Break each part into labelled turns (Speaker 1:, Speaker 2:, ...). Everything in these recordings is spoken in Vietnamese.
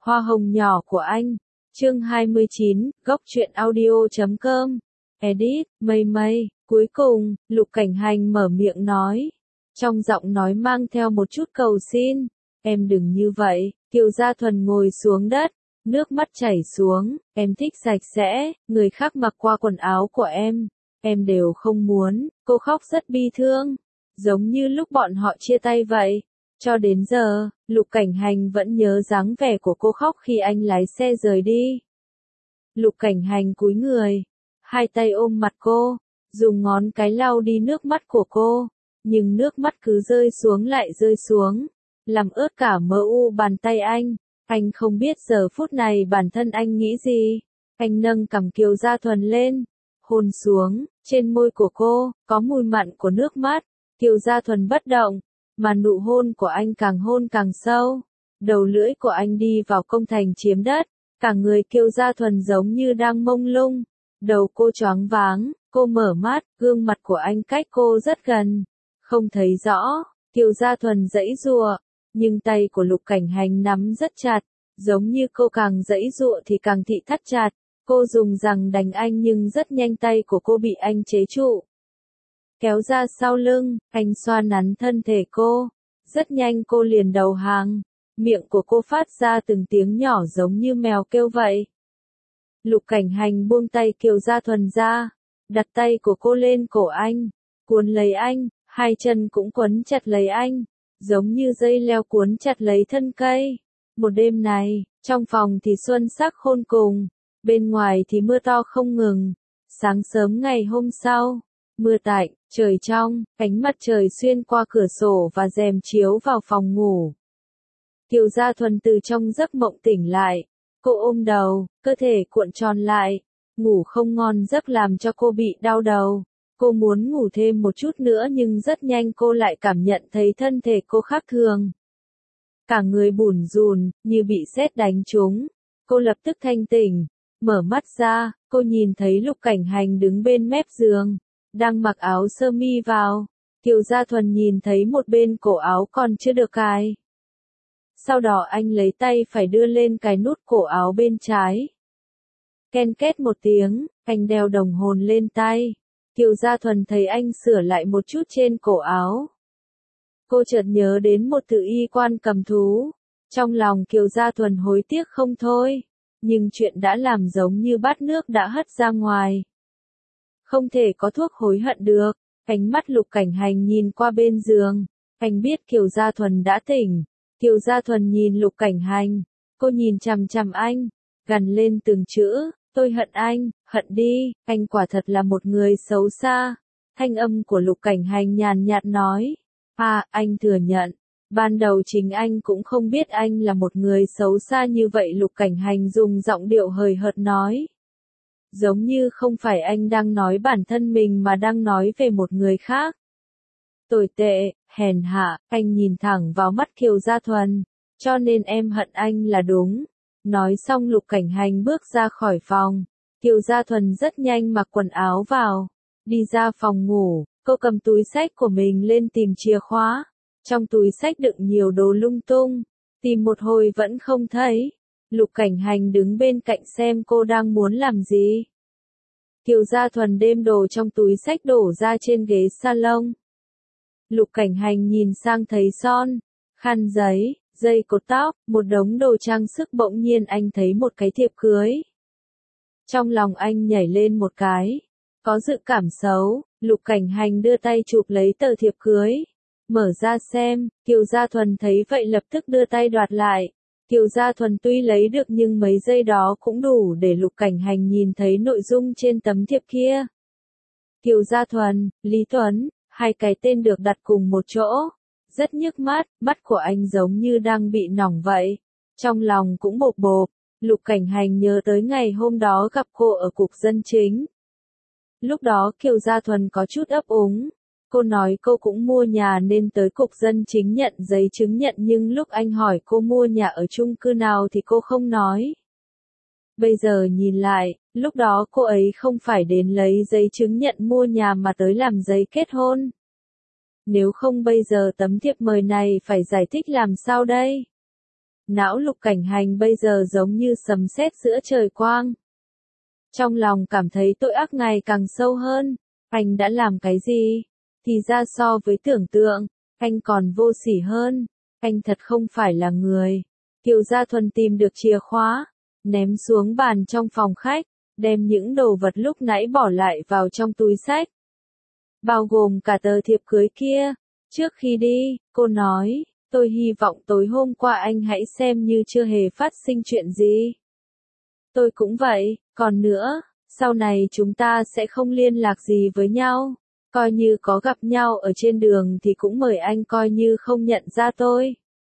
Speaker 1: Hoa hồng nhỏ của anh. Chương 29, góc truyện audio.com. Edit, mây mây. Cuối cùng, Lục Cảnh Hành mở miệng nói. Trong giọng nói mang theo một chút cầu xin. Em đừng như vậy. Kiều Gia Thuần ngồi xuống đất. Nước mắt chảy xuống. Em thích sạch sẽ. Người khác mặc qua quần áo của em đều không muốn. Cô khóc rất bi thương. Giống như lúc bọn họ chia tay vậy. Cho đến giờ, Lục Cảnh Hành vẫn nhớ dáng vẻ của cô khóc khi anh lái xe rời đi. Lục Cảnh Hành cúi người, hai tay ôm mặt cô, dùng ngón cái lau đi nước mắt của cô, nhưng nước mắt cứ rơi xuống lại rơi xuống, làm ướt cả mờ u bàn tay anh. Anh không biết giờ phút này bản thân anh nghĩ gì. Anh nâng cằm Kiều Gia Thuần lên, hôn xuống, trên môi của cô, có mùi mặn của nước mắt. Kiều Gia Thuần bất động, mà nụ hôn của anh càng hôn càng sâu. Đầu lưỡi của anh đi vào công thành chiếm đất, cả người Kiều Gia Thuần giống như đang mông lung. Đầu cô choáng váng, cô mở mắt, gương mặt của anh cách cô rất gần, không thấy rõ. Kiều Gia Thuần giãy giụa, nhưng tay của Lục Cảnh Hành nắm rất chặt, giống như cô càng giãy giụa thì càng thị thắt chặt. Cô dùng rằng đánh anh nhưng rất nhanh tay của cô bị anh chế trụ. Kéo ra sau lưng, anh xoa nắn thân thể cô. Rất nhanh cô liền đầu hàng. Miệng của cô phát ra từng tiếng nhỏ giống như mèo kêu vậy. Lục Cảnh Hành buông tay Kiều Gia Thuần ra, đặt tay của cô lên cổ anh, cuốn lấy anh, hai chân cũng quấn chặt lấy anh, giống như dây leo cuốn chặt lấy thân cây. Một đêm này, trong phòng thì xuân sắc khôn cùng, bên ngoài thì mưa to không ngừng. Sáng sớm ngày hôm sau, mưa tạnh, trời trong, ánh mặt trời xuyên qua cửa sổ và rèm chiếu vào phòng ngủ. Kiều Gia Thuần từ trong giấc mộng tỉnh lại, cô ôm đầu, cơ thể cuộn tròn lại, ngủ không ngon giấc làm cho cô bị đau đầu. Cô muốn ngủ thêm một chút nữa nhưng rất nhanh cô lại cảm nhận thấy thân thể cô khác thường. Cả người bủn rủn, như bị sét đánh trúng. Cô lập tức thanh tỉnh, mở mắt ra, cô nhìn thấy Lục Cảnh Hành đứng bên mép giường, đang mặc áo sơ mi vào. Kiều Gia Thuần nhìn thấy một bên cổ áo còn chưa được cài. Sau đó anh lấy tay phải đưa lên cài nút cổ áo bên trái. Ken két một tiếng, anh đeo đồng hồ lên tay. Kiều Gia Thuần thấy anh sửa lại một chút trên cổ áo. Cô chợt nhớ đến một từ y quan cầm thú. Trong lòng Kiều Gia Thuần hối tiếc không thôi. Nhưng chuyện đã làm giống như bát nước đã hất ra ngoài. Không thể có thuốc hối hận được. Ánh mắt Lục Cảnh Hành nhìn qua bên giường. Anh biết Kiều Gia Thuần đã tỉnh. Kiều Gia Thuần nhìn Lục Cảnh Hành. Cô nhìn chằm chằm anh, gằn lên từng chữ. Tôi hận anh, hận đi, anh quả thật là một người xấu xa. Thanh âm của Lục Cảnh Hành nhàn nhạt nói. Anh thừa nhận. Ban đầu chính anh cũng không biết anh là một người xấu xa như vậy. Lục Cảnh Hành dùng giọng điệu hời hợt nói. Giống như không phải anh đang nói bản thân mình mà đang nói về một người khác. Tồi tệ, hèn hạ, anh nhìn thẳng vào mắt Kiều Gia Thuần. Cho nên em hận anh là đúng. Nói xong Lục Cảnh Hành bước ra khỏi phòng. Kiều Gia Thuần rất nhanh mặc quần áo vào. Đi ra phòng ngủ, cô cầm túi xách của mình lên tìm chìa khóa. Trong túi xách đựng nhiều đồ lung tung. Tìm một hồi vẫn không thấy. Lục Cảnh Hành đứng bên cạnh xem cô đang muốn làm gì. Kiều Gia Thuần đem đồ trong túi xách đổ ra trên ghế salon. Lục Cảnh Hành nhìn sang thấy son, khăn giấy, dây cột tóc, một đống đồ trang sức. Bỗng nhiên anh thấy một cái thiệp cưới. Trong lòng anh nhảy lên một cái. Có dự cảm xấu. Lục Cảnh Hành đưa tay chụp lấy tờ thiệp cưới. Mở ra xem. Kiều Gia Thuần thấy vậy lập tức đưa tay đoạt lại. Kiều Gia Thuần tuy lấy được nhưng mấy giây đó cũng đủ để Lục Cảnh Hành nhìn thấy nội dung trên tấm thiệp kia. Kiều Gia Thuần, Lý Tuấn, hai cái tên được đặt cùng một chỗ. Rất nhức mắt, mắt của anh giống như đang bị nỏng vậy. Trong lòng cũng bộp bộp. Lục Cảnh Hành nhớ tới ngày hôm đó gặp cô ở cục dân chính. Lúc đó Kiều Gia Thuần có chút ấp úng. Cô nói cô cũng mua nhà nên tới cục dân chính nhận giấy chứng nhận, nhưng lúc anh hỏi cô mua nhà ở chung cư nào thì cô không nói. Bây giờ nhìn lại, lúc đó cô ấy không phải đến lấy giấy chứng nhận mua nhà mà tới làm giấy kết hôn. Nếu không bây giờ tấm thiệp mời này phải giải thích làm sao đây? Não Lục Cảnh Hành bây giờ giống như sấm sét giữa trời quang. Trong lòng cảm thấy tội ác ngày càng sâu hơn. Anh đã làm cái gì? Thì ra so với tưởng tượng, anh còn vô sỉ hơn. Anh thật không phải là người. Kiều Gia Thuần tìm được chìa khóa, ném xuống bàn trong phòng khách, đem những đồ vật lúc nãy bỏ lại vào trong túi xách. Bao gồm cả tờ thiệp cưới kia. Trước khi đi, cô nói, tôi hy vọng tối hôm qua anh hãy xem như chưa hề phát sinh chuyện gì. Tôi cũng vậy, còn nữa, sau này chúng ta sẽ không liên lạc gì với nhau. Coi như có gặp nhau ở trên đường thì cũng mời anh coi như không nhận ra tôi.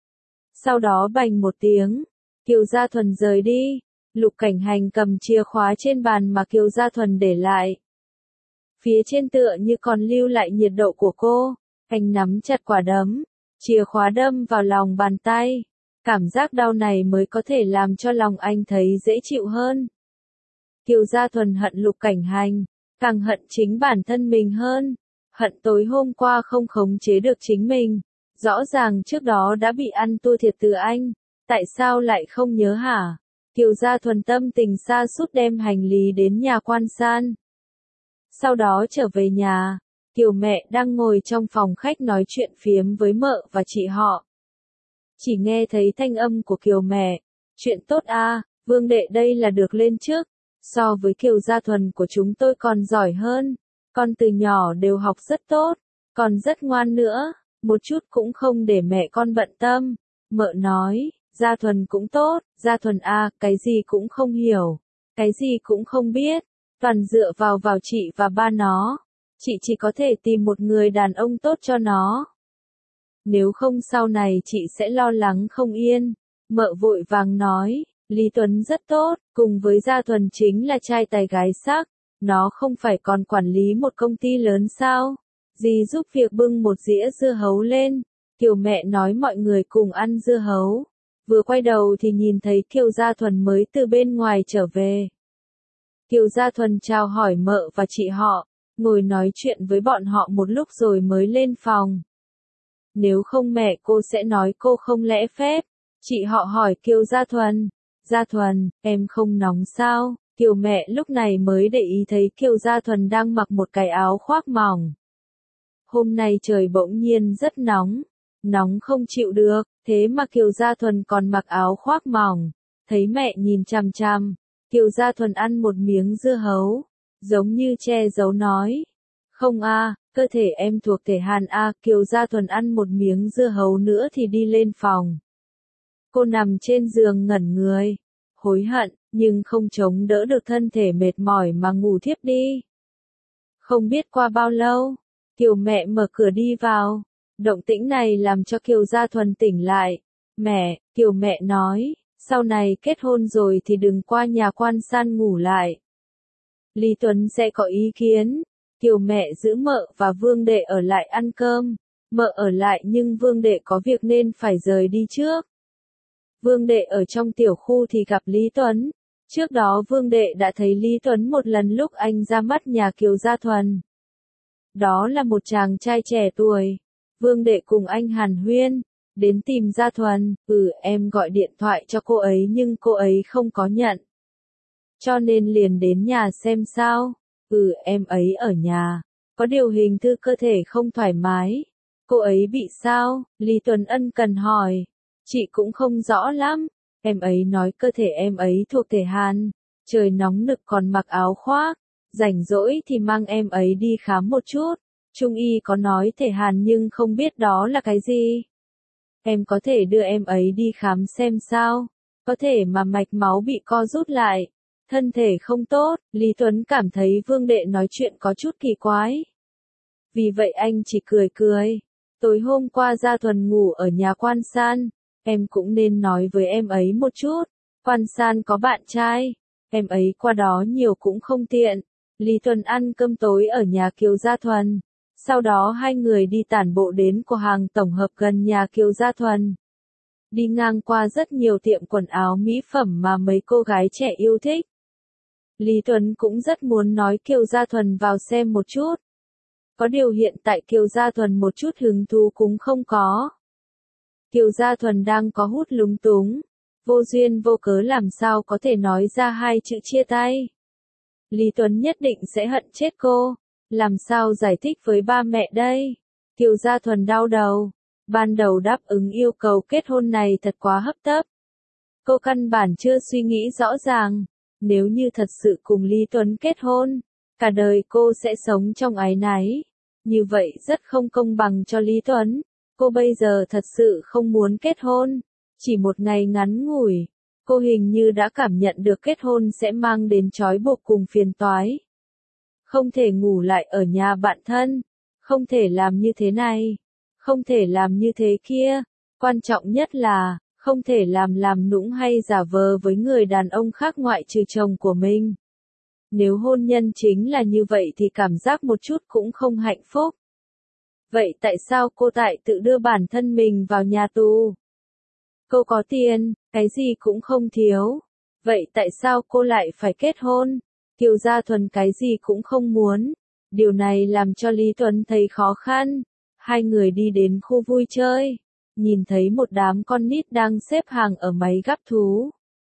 Speaker 1: Sau đó bành một tiếng, Kiều Gia Thuần rời đi. Lục Cảnh Hành cầm chìa khóa trên bàn mà Kiều Gia Thuần để lại. Phía trên tựa như còn lưu lại nhiệt độ của cô. Anh nắm chặt quả đấm, chìa khóa đâm vào lòng bàn tay. Cảm giác đau này mới có thể làm cho lòng anh thấy dễ chịu hơn. Kiều Gia Thuần hận Lục Cảnh Hành, càng hận chính bản thân mình hơn. Hận tối hôm qua không khống chế được chính mình. Rõ ràng trước đó đã bị ăn thua thiệt từ anh. Tại sao lại không nhớ hả? Kiều Gia Thuần tâm tình sa sút đem hành lý đến nhà quan san. Sau đó trở về nhà, Kiều mẹ đang ngồi trong phòng khách nói chuyện phiếm với mợ và chị họ. Chỉ nghe thấy thanh âm của Kiều mẹ. Chuyện tốt à, Vương đệ đây là được lên trước. So với Kiều Gia Thuần của chúng tôi còn giỏi hơn. Con từ nhỏ đều học rất tốt, còn rất ngoan nữa. Một chút cũng không để mẹ con bận tâm. Mợ nói, Gia Thuần cũng tốt, Gia Thuần à, cái gì cũng không hiểu, cái gì cũng không biết, toàn dựa vào chị và ba nó. Chị chỉ có thể tìm một người đàn ông tốt cho nó. Nếu không sau này chị sẽ lo lắng không yên. Mợ vội vàng nói, Lý Tuấn rất tốt, cùng với Gia Thuần chính là trai tài gái sắc. Nó không phải còn quản lý một công ty lớn sao? Dì giúp việc bưng một dĩa dưa hấu lên. Kiều mẹ nói mọi người cùng ăn dưa hấu. Vừa quay đầu thì nhìn thấy Kiều Gia Thuần mới từ bên ngoài trở về. Kiều Gia Thuần chào hỏi mợ và chị họ, ngồi nói chuyện với bọn họ một lúc rồi mới lên phòng. Nếu không mẹ cô sẽ nói cô không lễ phép. Chị họ hỏi Kiều Gia Thuần, Gia Thuần, em không nóng sao? Kiều mẹ lúc này mới để ý thấy Kiều Gia Thuần đang mặc một cái áo khoác mỏng. Hôm nay trời bỗng nhiên rất nóng, nóng không chịu được, thế mà Kiều Gia Thuần còn mặc áo khoác mỏng. Thấy mẹ nhìn chằm chằm, Kiều Gia Thuần ăn một miếng dưa hấu, giống như che giấu nói. Không a, cơ thể em thuộc thể Hàn a. Kiều Gia Thuần ăn một miếng dưa hấu nữa thì đi lên phòng. Cô nằm trên giường ngẩn người, hối hận, nhưng không chống đỡ được thân thể mệt mỏi mà ngủ thiếp đi. Không biết qua bao lâu, Kiều mẹ mở cửa đi vào. Động tĩnh này làm cho Kiều Gia Thuần tỉnh lại. Mẹ, Kiều mẹ nói, sau này kết hôn rồi thì đừng qua nhà quan san ngủ lại. Lý Tuấn sẽ có ý kiến. Kiều mẹ giữ mợ và Vương đệ ở lại ăn cơm. Mợ ở lại nhưng Vương đệ có việc nên phải rời đi trước. Vương đệ ở trong tiểu khu thì gặp Lý Tuấn. Trước đó Vương đệ đã thấy Lý Tuấn một lần lúc anh ra mắt nhà Kiều Gia Thuần. Đó là một chàng trai trẻ tuổi. Vương đệ cùng anh hàn huyên, đến tìm Gia Thuần. Em gọi điện thoại cho cô ấy nhưng cô ấy không có nhận. Cho nên liền đến nhà xem sao. Em ấy ở nhà. Có điều hình thư cơ thể không thoải mái. Cô ấy bị sao? Lý Tuấn ân cần hỏi. Chị cũng không rõ lắm. Em ấy nói cơ thể em ấy thuộc thể Hàn. Trời nóng nực còn mặc áo khoác. Rảnh rỗi thì mang em ấy đi khám một chút. Trung y có nói thể Hàn nhưng không biết đó là cái gì. Em có thể đưa em ấy đi khám xem sao. Có thể mà mạch máu bị co rút lại. Thân thể không tốt. Lý Tuấn cảm thấy Vương đệ nói chuyện có chút kỳ quái. Vì vậy anh chỉ cười cười. Tối hôm qua Gia Thuần ngủ ở nhà quan san. Em cũng nên nói với em ấy một chút. Quan san có bạn trai. Em ấy qua đó nhiều cũng không tiện. Lý Tuấn ăn cơm tối ở nhà Kiều Gia Thuần. Sau đó hai người đi tản bộ đến cửa hàng tổng hợp gần nhà Kiều Gia Thuần. Đi ngang qua rất nhiều tiệm quần áo mỹ phẩm mà mấy cô gái trẻ yêu thích. Lý Tuấn cũng rất muốn nói Kiều Gia Thuần vào xem một chút. Có điều hiện tại Kiều Gia Thuần một chút hứng thú cũng không có. Kiều Gia Thuần đang có hút lúng túng. Vô duyên vô cớ làm sao có thể nói ra hai chữ chia tay. Lý Tuấn nhất định sẽ hận chết cô. Làm sao giải thích với ba mẹ đây? Kiều Gia Thuần đau đầu. Ban đầu đáp ứng yêu cầu kết hôn này thật quá hấp tấp. Cô căn bản chưa suy nghĩ rõ ràng. Nếu như thật sự cùng Lý Tuấn kết hôn, cả đời cô sẽ sống trong áy náy. Như vậy rất không công bằng cho Lý Tuấn. Cô bây giờ thật sự không muốn kết hôn. Chỉ một ngày ngắn ngủi, cô hình như đã cảm nhận được kết hôn sẽ mang đến trói buộc cùng phiền toái. Không thể ngủ lại ở nhà bạn thân, không thể làm như thế này, không thể làm như thế kia, quan trọng nhất là, không thể làm nũng hay giả vờ với người đàn ông khác ngoại trừ chồng của mình. Nếu hôn nhân chính là như vậy thì cảm giác một chút cũng không hạnh phúc. Vậy tại sao cô tại tự đưa bản thân mình vào nhà tù? Cô có tiền, cái gì cũng không thiếu. Vậy tại sao cô lại phải kết hôn? Kiều Gia Thuần cái gì cũng không muốn. Điều này làm cho Lý Tuấn thấy khó khăn. Hai người đi đến khu vui chơi. Nhìn thấy một đám con nít đang xếp hàng ở máy gắp thú.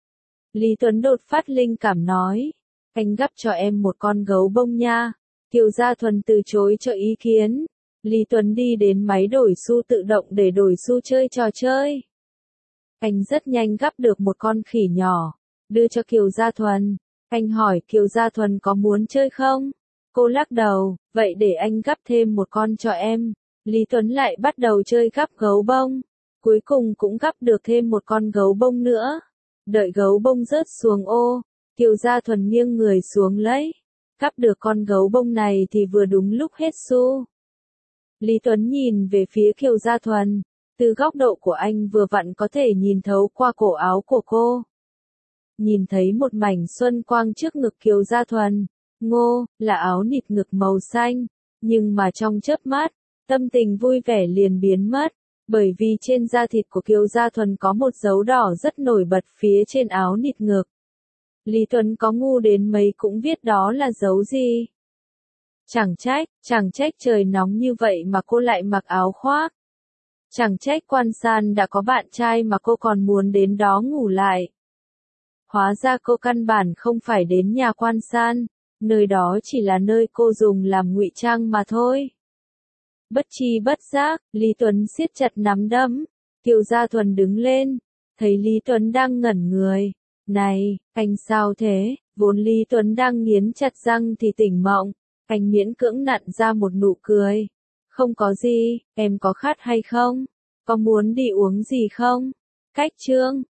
Speaker 1: Lý Tuấn đột phát linh cảm nói. Anh gắp cho em một con gấu bông nha. Kiều Gia Thuần từ chối cho ý kiến. Lý Tuấn đi đến máy đổi xu tự động để đổi xu chơi trò chơi. Anh rất nhanh gắp được một con khỉ nhỏ, đưa cho Kiều Gia Thuần. Anh hỏi Kiều Gia Thuần có muốn chơi không? Cô lắc đầu, vậy để anh gắp thêm một con cho em. Lý Tuấn lại bắt đầu chơi gắp gấu bông. Cuối cùng cũng gắp được thêm một con gấu bông nữa. Đợi gấu bông rớt xuống ô, Kiều Gia Thuần nghiêng người xuống lấy. Gắp được con gấu bông này thì vừa đúng lúc hết xu. Lý Tuấn nhìn về phía Kiều Gia Thuần. Từ góc độ của anh vừa vặn có thể nhìn thấu qua cổ áo của cô. Nhìn thấy một mảnh xuân quang trước ngực Kiều Gia Thuần. Ngô, là áo nịt ngực màu xanh. Nhưng mà trong chớp mắt, tâm tình vui vẻ liền biến mất. Bởi vì trên da thịt của Kiều Gia Thuần có một dấu đỏ rất nổi bật phía trên áo nịt ngực. Lý Tuấn có ngu đến mấy cũng biết đó là dấu gì. Chẳng trách trời nóng như vậy mà cô lại mặc áo khoác. Chẳng trách Quan San đã có bạn trai mà cô còn muốn đến đó ngủ lại. Hóa ra cô căn bản không phải đến nhà Quan San, nơi đó chỉ là nơi cô dùng làm ngụy trang mà thôi. Bất tri bất giác, Lý Tuấn siết chặt nắm đấm. Kiều Gia Thuần đứng lên, thấy Lý Tuấn đang ngẩn người. Này, anh sao thế? Vốn Lý Tuấn đang nghiến chặt răng thì tỉnh mộng. Anh miễn cưỡng nặn ra một nụ cười. Không có gì, em có khát hay không? Có muốn đi uống gì không? Cách chương